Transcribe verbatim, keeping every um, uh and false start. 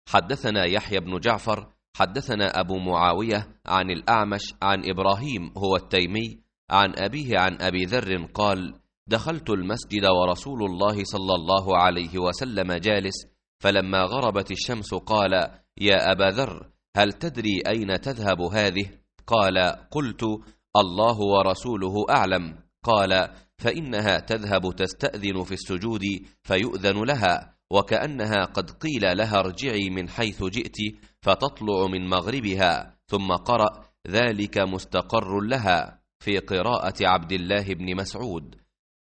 حدثنا يحيى بن جعفر حدثنا أبو معاوية عن الأعمش عن إبراهيم هو التيمي عن أبيه عن أبي ذر قال: دخلت المسجد ورسول الله صلى الله عليه وسلم جالس، فلما غربت الشمس قال: يا أبا ذر، هل تدري أين تذهب هذه؟ قال: قلت: الله ورسوله أعلم. قال: فإنها تذهب تستأذن في السجود فيؤذن لها، وكأنها قد قيل لها ارجعي من حيث جئت، فتطلع من مغربها. ثم قرأ: ذلك مستقر لها، في قراءة عبد الله بن مسعود.